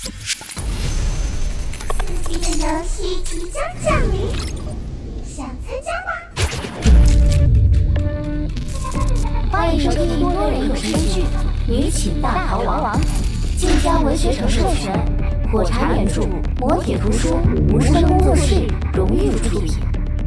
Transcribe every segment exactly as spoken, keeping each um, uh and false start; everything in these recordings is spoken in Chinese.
刺激的游戏即将降临，想参加吗？ 欢迎收听多人有声剧《女寝大逃亡》，晋江文学城授权，火柴原著，磨铁图书，无声工作室荣誉出品。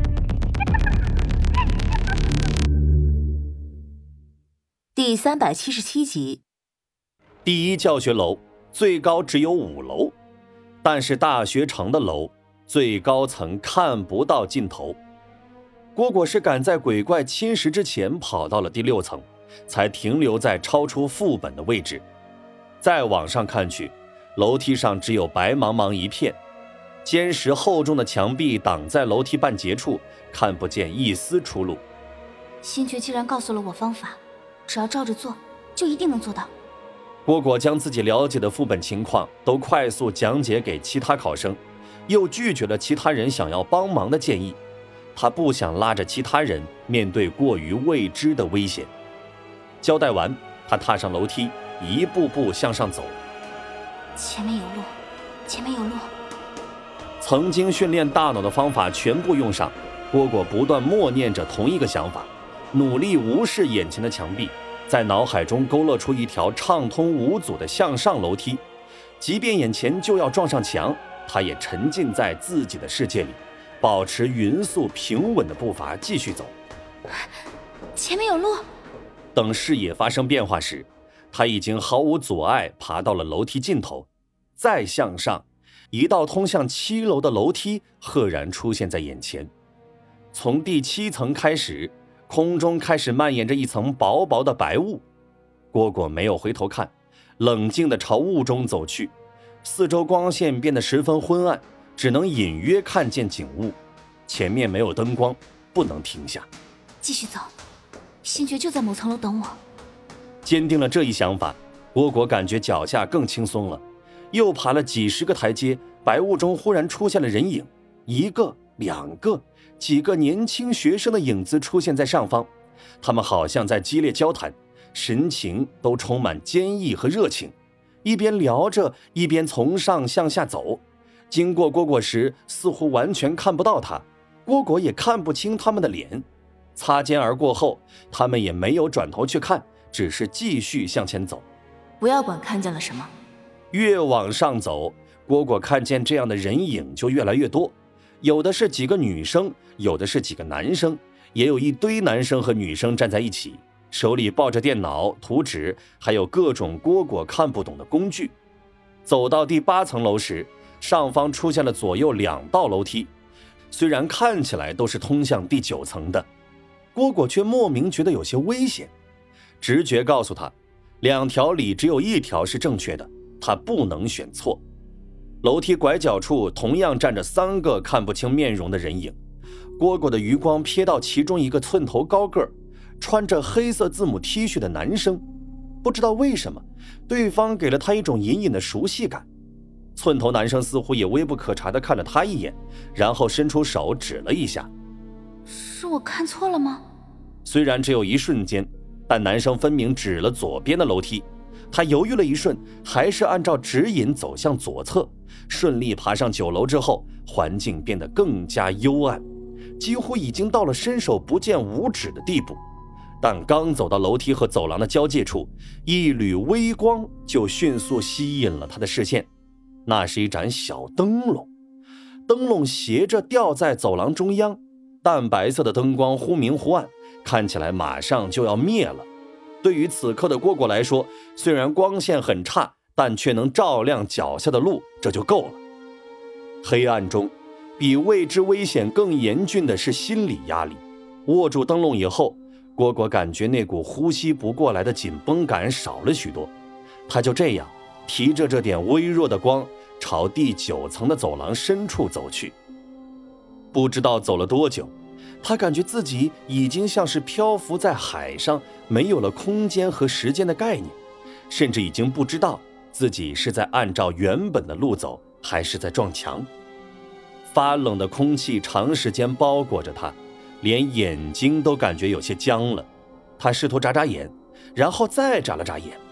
第三百七十七集。 第一教学楼最高只有五楼，但是大学城的楼最高层看不到尽头。蝈蝈是赶在鬼怪侵蚀之前跑到了第六层，才停留在超出副本的位置。再往上看去，楼梯上只有白茫茫一片，坚实厚重的墙壁挡在楼梯半截处，看不见一丝出路。 星爵既然告诉了我方法，只要照着做，就一定能做到。 蝈蝈将自己了解的副本情况都快速讲解给其他考生，又拒绝了其他人想要帮忙的建议。他不想拉着其他人面对过于未知的危险。交代完，他踏上楼梯，一步步向上走。 前面有路，前面有路。 曾经训练大脑的方法全部用上，蝈蝈不断默念着同一个想法，努力无视眼前的墙壁，在脑海中勾勒出一条畅通无阻的向上楼梯。即便眼前就要撞上墙，他也沉浸在自己的世界里，保持匀速平稳的步伐继续走。 前面有路。 等视野发生变化时，他已经毫无阻碍爬到了楼梯尽头。再向上，一道通向七楼的楼梯赫然出现在眼前。从第七层开始，空中开始蔓延着一层薄薄的白雾。蝈蝈没有回头看，冷静地朝雾中走去。四周光线变得十分昏暗，只能隐约看见景物。前面没有灯光，不能停下。 继续走，星爵就在某层楼等我。 坚定了这一想法，蝈蝈感觉脚下更轻松了。又爬了几十个台阶，白雾中忽然出现了人影，一个、两个、几个年轻学生的影子出现在上方。他们好像在激烈交谈，神情都充满坚毅和热情，一边聊着，一边从上向下走。经过蝈蝈时，似乎完全看不到他，蝈蝈也看不清他们的脸。擦肩而过后，他们也没有转头去看，只是继续向前走。 不要管看见了什么。 越往上走，蝈蝈看见这样的人影就越来越多，有的是几个女生，有的是几个男生，也有一堆男生和女生站在一起，手里抱着电脑、图纸，还有各种蝈蝈看不懂的工具。走到第八层楼时，上方出现了左右两道楼梯，虽然看起来都是通向第九层的，蝈蝈却莫名觉得有些危险。直觉告诉他，两条里只有一条是正确的，他不能选错。楼梯拐角处同样站着三个看不清面容的人影，蝈蝈的余光瞥到其中一个寸头高个儿，穿着黑色字母 T 恤的男生。不知道为什么，对方给了他一种隐隐的熟悉感。寸头男生似乎也微不可察地看了他一眼，然后伸出手指了一下。 是我看错了吗？ 虽然只有一瞬间，但男生分明指了左边的楼梯。他犹豫了一瞬，还是按照指引走向左侧，顺利爬上九楼之后，环境变得更加幽暗，几乎已经到了伸手不见五指的地步。但刚走到楼梯和走廊的交界处，一缕微光就迅速吸引了他的视线。那是一盏小灯笼，灯笼斜着吊在走廊中央，淡白色的灯光忽明忽暗，看起来马上就要灭了。对于此刻的蝈蝈来说，虽然光线很差，但却能照亮脚下的路，这就够了。黑暗中，比未知危险更严峻的是心理压力。握住灯笼以后，蝈蝈感觉那股呼吸不过来的紧绷感少了许多。他就这样提着这点微弱的光，朝第九层的走廊深处走去。不知道走了多久，他感觉自己已经像是漂浮在海上，没有了空间和时间的概念，甚至已经不知道自己是在按照原本的路走，还是在撞墙。发冷的空气长时间包裹着他，连眼睛都感觉有些僵了。他试图眨眨眼，然后再眨了眨眼，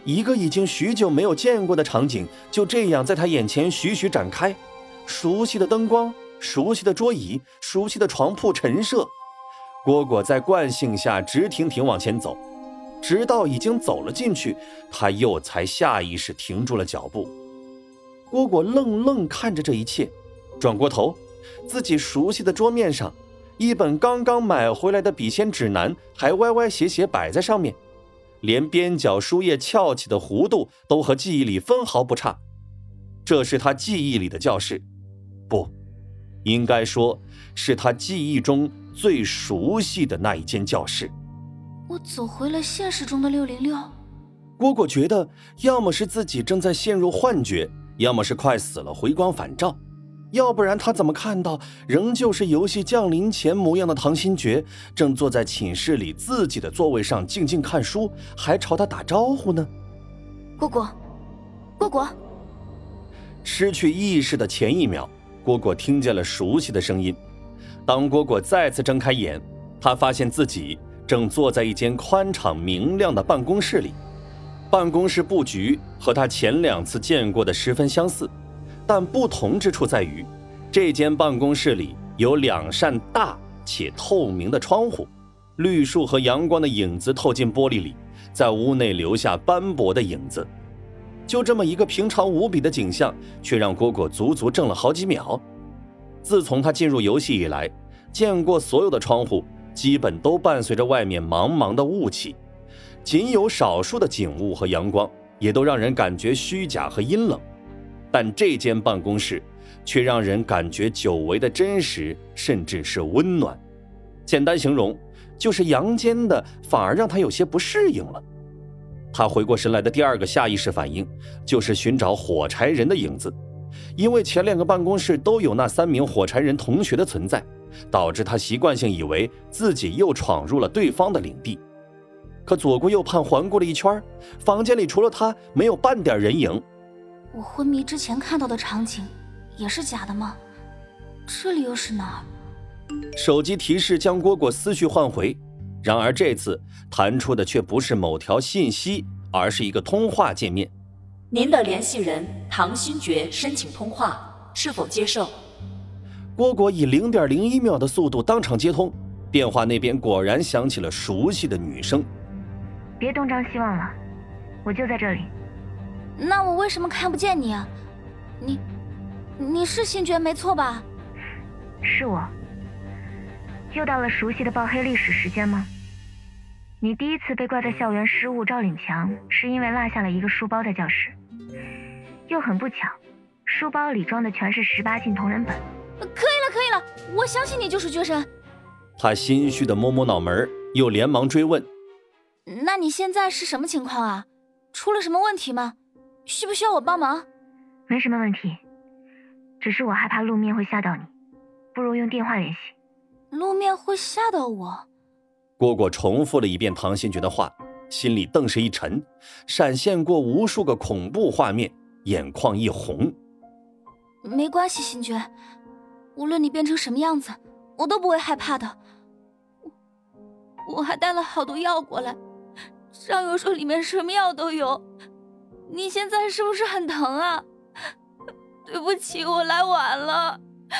一个已经许久没有见过的场景就这样在他眼前徐徐展开，熟悉的灯光，熟悉的桌椅，熟悉的床铺陈设。蝈蝈在惯性下直挺挺往前走，直到已经走了进去，他又才下意识停住了脚步。蝈蝈愣愣看着这一切，转过头，自己熟悉的桌面上，一本刚刚买回来的笔仙指南还歪歪斜斜摆在上面，连边角书页翘起的弧度都和记忆里分毫不差。这是他记忆里的教室，不，应该说是他记忆中最熟悉的那一间教室。 我走回了现实中的六零六。 蝈蝈觉得要么是自己正在陷入幻觉，要么是快死了回光返照，要不然他怎么看到仍旧是游戏降临前模样的唐新觉，正坐在寝室里自己的座位上静静看书，还朝他打招呼呢？ 蝈蝈，蝈蝈。 失去意识的前一秒，蝈蝈听见了熟悉的声音。当蝈蝈再次睁开眼，他发现自己正坐在一间宽敞明亮的办公室里。办公室布局和他前两次见过的十分相似，但不同之处在于，这间办公室里有两扇大且透明的窗户，绿树和阳光的影子透进玻璃里，在屋内留下斑驳的影子。就这么一个平常无比的景象，却让蝈蝈足足怔了好几秒。自从他进入游戏以来，见过所有的窗户基本都伴随着外面茫茫的雾气，仅有少数的景物和阳光也都让人感觉虚假和阴冷，但这间办公室却让人感觉久违的真实，甚至是温暖。简单形容，就是阳间的反而让他有些不适应了。他回过神来的第二个下意识反应就是寻找火柴人的影子，因为前两个办公室都有那三名火柴人同学的存在，导致他习惯性以为自己又闯入了对方的领地。可左顾右盼环顾了一圈，房间里除了他没有半点人影。 我昏迷之前看到的场景也是假的吗？这里又是哪儿？ 手机提示将蝈蝈思绪唤回，然而这次弹出的却不是某条信息，而是一个通话界面。 您的联系人唐新觉申请通话，是否接受？ 蝈蝈以 零点零一秒的速度当场接通，电话那边果然响起了熟悉的女声。 别东张西望了，我就在这里。 那我为什么看不见你啊？你你是新觉没错吧？ 是我。又到了熟悉的报黑历史时间吗？你第一次被挂在校园失物照领墙，是因为落下了一个书包在教室，又很不巧，书包里装的全是十八禁同人本。 可以了可以了，我相信你就是觉神。 他心虚的摸摸脑门，又连忙追问： 那你现在是什么情况啊？出了什么问题吗？需不需要我帮忙？ 没什么问题，只是我害怕路面会吓到你，不如用电话联系。 路面会吓到我？ 蝈蝈重复了一遍唐新觉的话，心里顿时一沉，闪现过无数个恐怖画面，眼眶一红。 没关系，新觉，无论你变成什么样子，我都不会害怕的。我, 我还带了好多药过来，上游说里面什么药都有。你现在是不是很疼啊？对不起，我来晚了。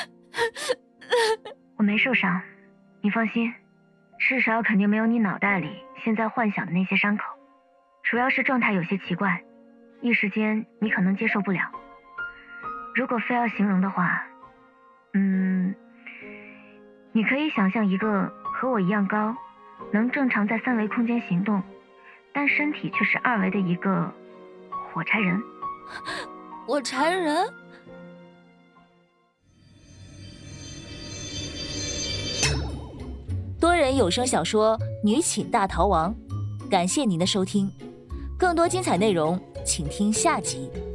我没受伤，你放心，至少肯定没有你脑袋里现在幻想的那些伤口，主要是状态有些奇怪，一时间你可能接受不了。如果非要形容的话，嗯，你可以想象一个和我一样高，能正常在三维空间行动，但身体却是二维的一个火柴人。 火柴人？ 多人有声小说《女寝大逃亡》，感谢您的收听，更多精彩内容请听下集。